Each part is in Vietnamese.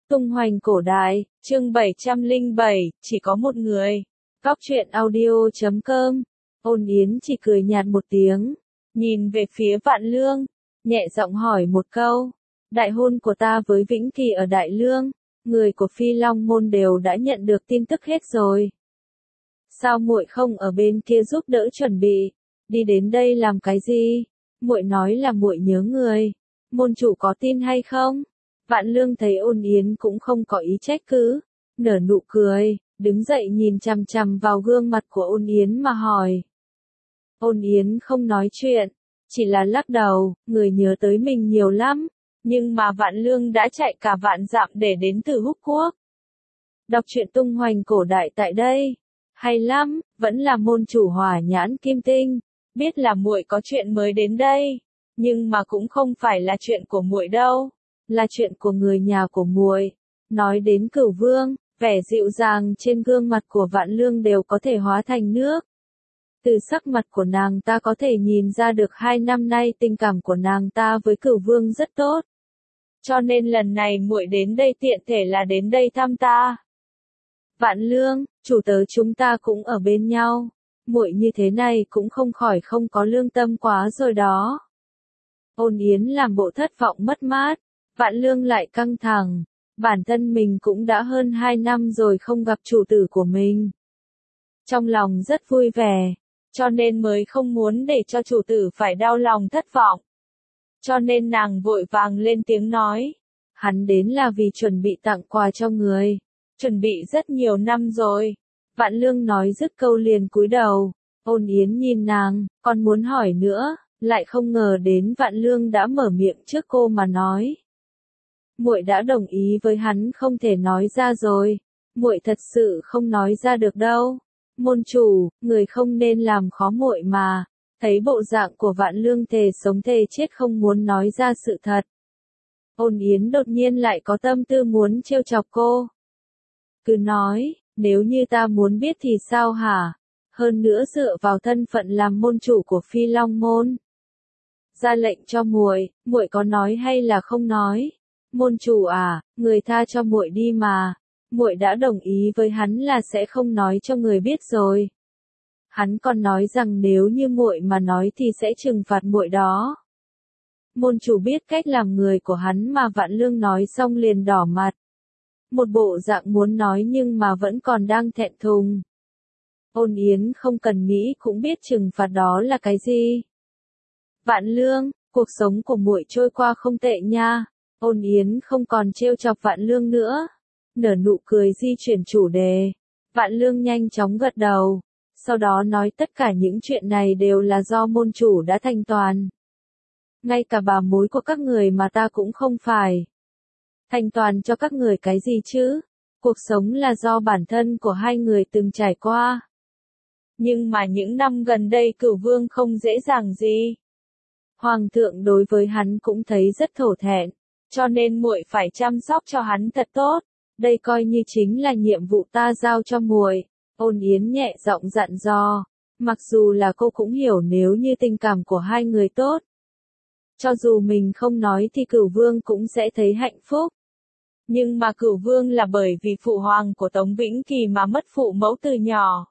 Tung hoành cổ đại, chương 707, chỉ có một người. Góc truyện audio.com. Ôn Yến chỉ cười nhạt một tiếng, nhìn về phía Vạn Lương, nhẹ giọng hỏi một câu. Đại hôn của ta với Vĩnh Kỳ ở Đại Lương, người của Phi Long môn đều đã nhận được tin tức hết rồi. Sao muội không ở bên kia giúp đỡ chuẩn bị? Đi đến đây làm cái gì? Muội nói là muội nhớ người. Môn chủ có tin hay không? Vạn Lương thấy Ôn Yến cũng không có ý trách cứ, nở nụ cười, đứng dậy nhìn chằm chằm vào gương mặt của Ôn Yến mà hỏi. Ôn Yến không nói chuyện, chỉ là lắc đầu, người nhớ tới mình nhiều lắm, nhưng mà Vạn Lương đã chạy cả vạn dặm để đến từ Húc Quốc. Đọc truyện tung hoành cổ đại tại đây. Hay lắm, vẫn là môn chủ Hỏa Nhãn Kim Tinh, biết là muội có chuyện mới đến đây, nhưng mà cũng không phải là chuyện của muội đâu, là chuyện của người nhà của muội. Nói đến Cửu Vương, vẻ dịu dàng trên gương mặt của Vạn Lương đều có thể hóa thành nước. Từ sắc mặt của nàng ta có thể nhìn ra được 2 năm nay tình cảm của nàng ta với Cửu Vương rất tốt. Cho nên lần này muội đến đây tiện thể là đến đây thăm ta. Vạn Lương, chủ tớ chúng ta cũng ở bên nhau, muội như thế này cũng không khỏi không có lương tâm quá rồi đó. Ôn Yến làm bộ thất vọng mất mát, Vạn Lương lại căng thẳng, bản thân mình cũng đã hơn 2 năm rồi không gặp chủ tử của mình. Trong lòng rất vui vẻ, cho nên mới không muốn để cho chủ tử phải đau lòng thất vọng. Cho nên nàng vội vàng lên tiếng nói, hắn đến là vì chuẩn bị tặng quà cho người. Chuẩn bị rất nhiều năm rồi. Vạn Lương nói dứt câu liền cúi đầu. Ôn Yến nhìn nàng, còn muốn hỏi nữa, lại không ngờ đến Vạn Lương đã mở miệng trước cô mà nói. Muội đã đồng ý với hắn không thể nói ra rồi. Muội thật sự không nói ra được đâu. Môn chủ, người không nên làm khó muội mà. Thấy bộ dạng của Vạn Lương thề sống thề chết không muốn nói ra sự thật. Ôn Yến đột nhiên lại có tâm tư muốn trêu chọc cô. Cứ nói, nếu như ta muốn biết thì sao hả? Hơn nữa dựa vào thân phận làm môn chủ của Phi Long môn. Ra lệnh cho muội, muội có nói hay là không nói? Môn chủ à, người tha cho muội đi mà. Muội đã đồng ý với hắn là sẽ không nói cho người biết rồi. Hắn còn nói rằng nếu như muội mà nói thì sẽ trừng phạt muội đó. Môn chủ biết cách làm người của hắn mà Vạn Lương nói xong liền đỏ mặt. Một bộ dạng muốn nói nhưng mà vẫn còn đang thẹn thùng. Ôn Yến không cần nghĩ cũng biết trừng phạt đó là cái gì. Vạn Lương, cuộc sống của muội trôi qua không tệ nha. Ôn Yến không còn trêu chọc Vạn Lương nữa. Nở nụ cười di chuyển chủ đề. Vạn Lương nhanh chóng gật đầu. Sau đó nói tất cả những chuyện này đều là do môn chủ đã thành toàn. Ngay cả bà mối của các người mà ta cũng không phải. Thành toàn cho các người cái gì chứ? Cuộc sống là do bản thân của hai người từng trải qua. Nhưng mà những năm gần đây Cửu Vương không dễ dàng gì. Hoàng thượng đối với hắn cũng thấy rất thổ thẹn, cho nên muội phải chăm sóc cho hắn thật tốt. Đây coi như chính là nhiệm vụ ta giao cho muội. Ôn Yến nhẹ giọng dặn dò. Mặc dù là cô cũng hiểu nếu như tình cảm của hai người tốt. Cho dù mình không nói thì Cửu Vương cũng sẽ thấy hạnh phúc. Nhưng mà Cửu Vương là bởi vì phụ hoàng của Tống Vĩnh Kỳ mà mất phụ mẫu từ nhỏ.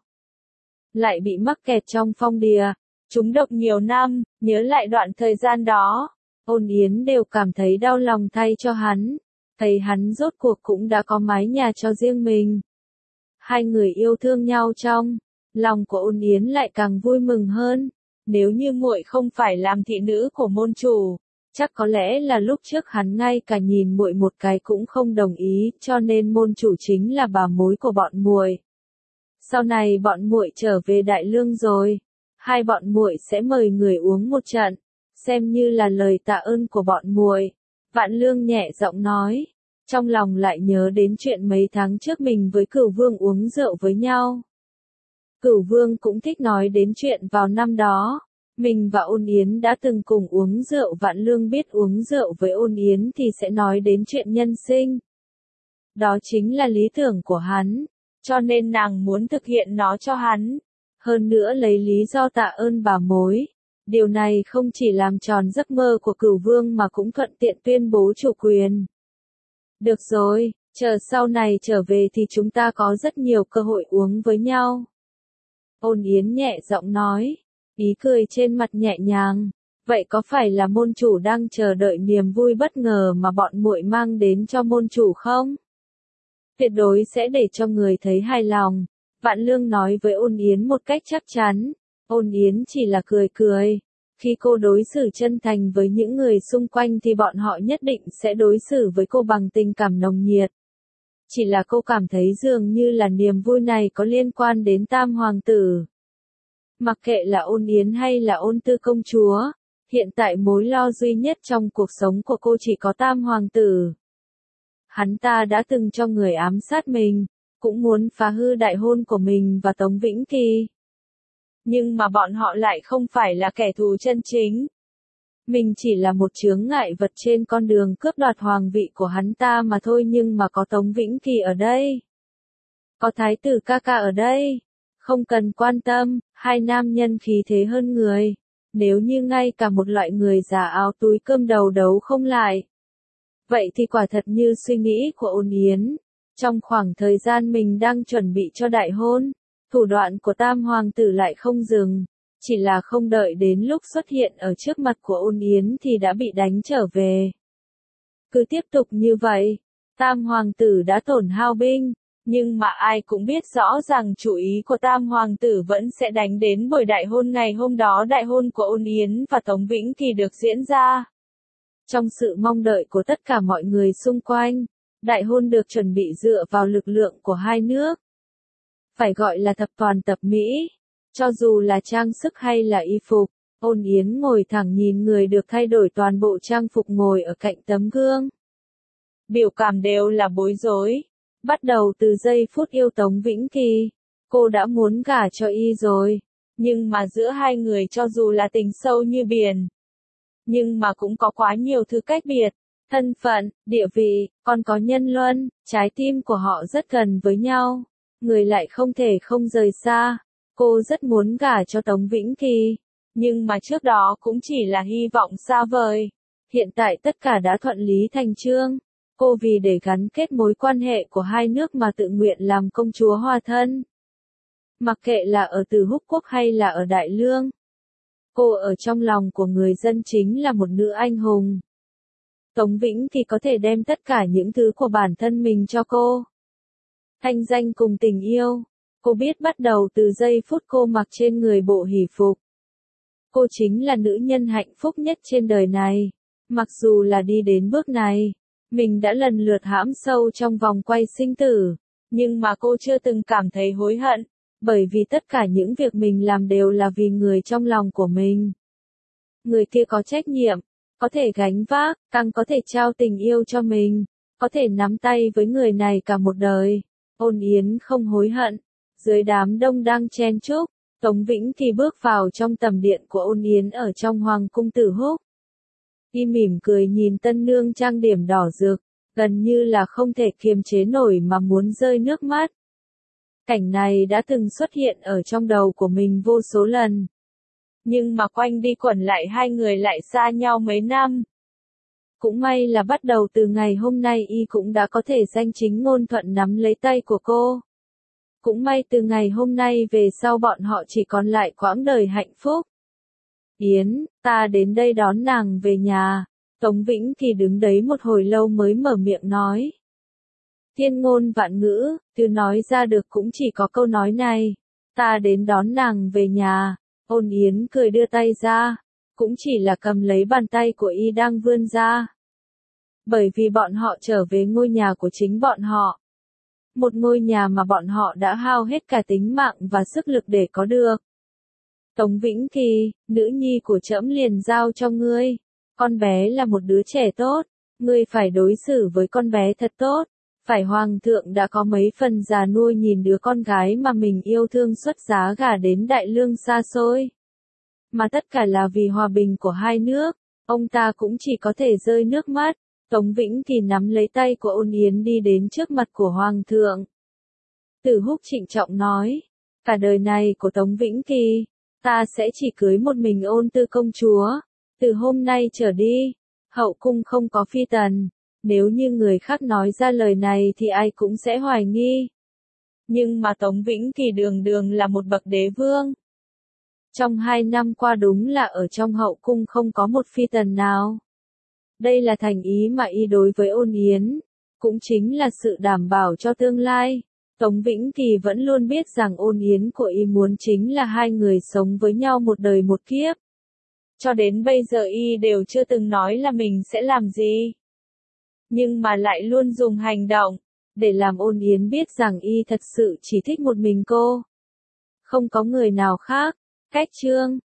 Lại bị mắc kẹt trong phong đìa, trúng độc nhiều năm, nhớ lại đoạn thời gian đó. Ôn Yến đều cảm thấy đau lòng thay cho hắn. Thấy hắn rốt cuộc cũng đã có mái nhà cho riêng mình. Hai người yêu thương nhau trong lòng của Ôn Yến lại càng vui mừng hơn. Nếu như muội không phải làm thị nữ của môn chủ, chắc có lẽ là lúc trước hắn ngay cả nhìn muội một cái cũng không đồng ý, cho nên môn chủ chính là bà mối của bọn muội. Sau này bọn muội trở về Đại Lương rồi, hai bọn muội sẽ mời người uống một trận, xem như là lời tạ ơn của bọn muội. Vạn Lương nhẹ giọng nói, trong lòng lại nhớ đến chuyện mấy tháng trước mình với Cửu Vương uống rượu với nhau. Cửu Vương cũng thích nói đến chuyện vào năm đó. Mình và Ôn Yến đã từng cùng uống rượu. Vạn Lương biết uống rượu với Ôn Yến thì sẽ nói đến chuyện nhân sinh. Đó chính là lý tưởng của hắn, cho nên nàng muốn thực hiện nó cho hắn. Hơn nữa lấy lý do tạ ơn bà mối. Điều này không chỉ làm tròn giấc mơ của Cửu Vương mà cũng thuận tiện tuyên bố chủ quyền. Được rồi, Chờ sau này trở về thì chúng ta có rất nhiều cơ hội uống với nhau. Ôn Yến nhẹ giọng nói, ý cười trên mặt nhẹ nhàng. Vậy có phải là môn chủ đang chờ đợi niềm vui bất ngờ mà bọn muội mang đến cho môn chủ không? Tuyệt đối sẽ để cho người thấy hài lòng. Vạn Lương nói với Ôn Yến một cách chắc chắn. Ôn Yến chỉ là cười cười. Khi cô đối xử chân thành với những người xung quanh thì bọn họ nhất định sẽ đối xử với cô bằng tình cảm nồng nhiệt. Chỉ là cô cảm thấy dường như là niềm vui này có liên quan đến Tam Hoàng tử. Mặc kệ là Ôn Yến hay là Ôn Tư công chúa, hiện tại mối lo duy nhất trong cuộc sống của cô chỉ có Tam Hoàng tử. Hắn ta đã từng cho người ám sát mình, cũng muốn phá hư đại hôn của mình và Tống Vĩnh Kỳ. Nhưng mà bọn họ lại không phải là kẻ thù chân chính. Mình chỉ là một chướng ngại vật trên con đường cướp đoạt hoàng vị của hắn ta mà thôi, nhưng mà có Tống Vĩnh Kỳ ở đây. Có thái tử ca ca ở đây. Không cần quan tâm, hai nam nhân khí thế hơn người. Nếu như ngay cả một loại người già áo túi cơm đầu đấu không lại. Vậy thì quả thật như suy nghĩ của Ôn Yến. Trong khoảng thời gian mình đang chuẩn bị cho đại hôn, thủ đoạn của Tam Hoàng tử lại không dừng. Chỉ là không đợi đến lúc xuất hiện ở trước mặt của Ôn Yến thì đã bị đánh trở về. Cứ tiếp tục như vậy, Tam Hoàng tử đã tổn hao binh. Nhưng mà ai cũng biết rõ rằng chủ ý của Tam Hoàng tử vẫn sẽ đánh đến buổi đại hôn ngày hôm đó. Đại hôn của Ôn Yến và Tống Vĩnh Kỳ được diễn ra. Trong sự mong đợi của tất cả mọi người xung quanh, đại hôn được chuẩn bị dựa vào lực lượng của hai nước. Phải gọi là thập toàn tập mỹ. Cho dù là trang sức hay là y phục, Ôn Yến ngồi thẳng nhìn người được thay đổi toàn bộ trang phục ngồi ở cạnh tấm gương. Biểu cảm đều là bối rối. Bắt đầu từ giây phút yêu Tống Vĩnh Kỳ, cô đã muốn gả cho y rồi. Nhưng mà giữa hai người cho dù là tình sâu như biển, nhưng mà cũng có quá nhiều thứ cách biệt. Thân phận, địa vị, còn có nhân luân, trái tim của họ rất gần với nhau. Người lại không thể không rời xa. Cô rất muốn gả cho Tống Vĩnh Kỳ. Nhưng mà trước đó cũng chỉ là hy vọng xa vời. Hiện tại tất cả đã thuận lý thành chương. Cô vì để gắn kết mối quan hệ của hai nước mà tự nguyện làm công chúa hòa thân. Mặc kệ là ở Từ Húc Quốc hay là ở Đại Lương. Cô ở trong lòng của người dân chính là một nữ anh hùng. Tống Vĩnh Kỳ có thể đem tất cả những thứ của bản thân mình cho cô. Thanh danh cùng tình yêu. Cô biết bắt đầu từ giây phút cô mặc trên người bộ hỷ phục. Cô chính là nữ nhân hạnh phúc nhất trên đời này. Mặc dù là đi đến bước này, mình đã lần lượt hãm sâu trong vòng quay sinh tử, nhưng mà cô chưa từng cảm thấy hối hận, bởi vì tất cả những việc mình làm đều là vì người trong lòng của mình. Người kia có trách nhiệm, có thể gánh vác, càng có thể trao tình yêu cho mình, có thể nắm tay với người này cả một đời. Ôn Yến không hối hận. Dưới đám đông đang chen chúc, Tống Vĩnh Kỳ bước vào trong tầm điện của Ôn Yến ở trong Hoàng cung Tử Húc. Y mỉm cười nhìn tân nương trang điểm đỏ rực, gần như là không thể kiềm chế nổi mà muốn rơi nước mắt. Cảnh này đã từng xuất hiện ở trong đầu của mình vô số lần. Nhưng mà quanh đi quẩn lại hai người lại xa nhau mấy năm. Cũng may là bắt đầu từ ngày hôm nay y cũng đã có thể danh chính ngôn thuận nắm lấy tay của cô. Cũng may từ ngày hôm nay về sau bọn họ chỉ còn lại quãng đời hạnh phúc. Yến, ta đến đây đón nàng về nhà. Tống Vĩnh Kỳ đứng đấy một hồi lâu mới mở miệng nói. Thiên ngôn vạn ngữ, từ nói ra được cũng chỉ có câu nói này. Ta đến đón nàng về nhà. Ôn Yến cười đưa tay ra. Cũng chỉ là cầm lấy bàn tay của y đang vươn ra. Bởi vì bọn họ trở về ngôi nhà của chính bọn họ. Một ngôi nhà mà bọn họ đã hao hết cả tính mạng và sức lực để có được. Tống Vĩnh Kỳ, nữ nhi của trẫm liền giao cho ngươi. Con bé là một đứa trẻ tốt, ngươi phải đối xử với con bé thật tốt. Phải hoàng thượng đã có mấy phần già nuôi nhìn đứa con gái mà mình yêu thương xuất giá gả đến Đại Lương xa xôi. Mà tất cả là vì hòa bình của hai nước, ông ta cũng chỉ có thể rơi nước mắt. Tống Vĩnh Kỳ nắm lấy tay của Ôn Yến đi đến trước mặt của hoàng thượng. Tử Húc trịnh trọng nói, cả đời này của Tống Vĩnh Kỳ, ta sẽ chỉ cưới một mình Ôn Tư công chúa. Từ hôm nay trở đi, hậu cung không có phi tần, Nếu như người khác nói ra lời này thì ai cũng sẽ hoài nghi. Nhưng mà Tống Vĩnh Kỳ đường đường là một bậc đế vương. Trong 2 năm qua đúng là ở trong hậu cung không có một phi tần nào. Đây là thành ý mà y đối với Ôn Yến, cũng chính là sự đảm bảo cho tương lai. Tống Vĩnh Kỳ vẫn luôn biết rằng Ôn Yến của y muốn chính là hai người sống với nhau một đời một kiếp. Cho đến bây giờ y đều chưa từng nói là mình sẽ làm gì. Nhưng mà lại luôn dùng hành động, để làm Ôn Yến biết rằng y thật sự chỉ thích một mình cô. Không có người nào khác. Cách chương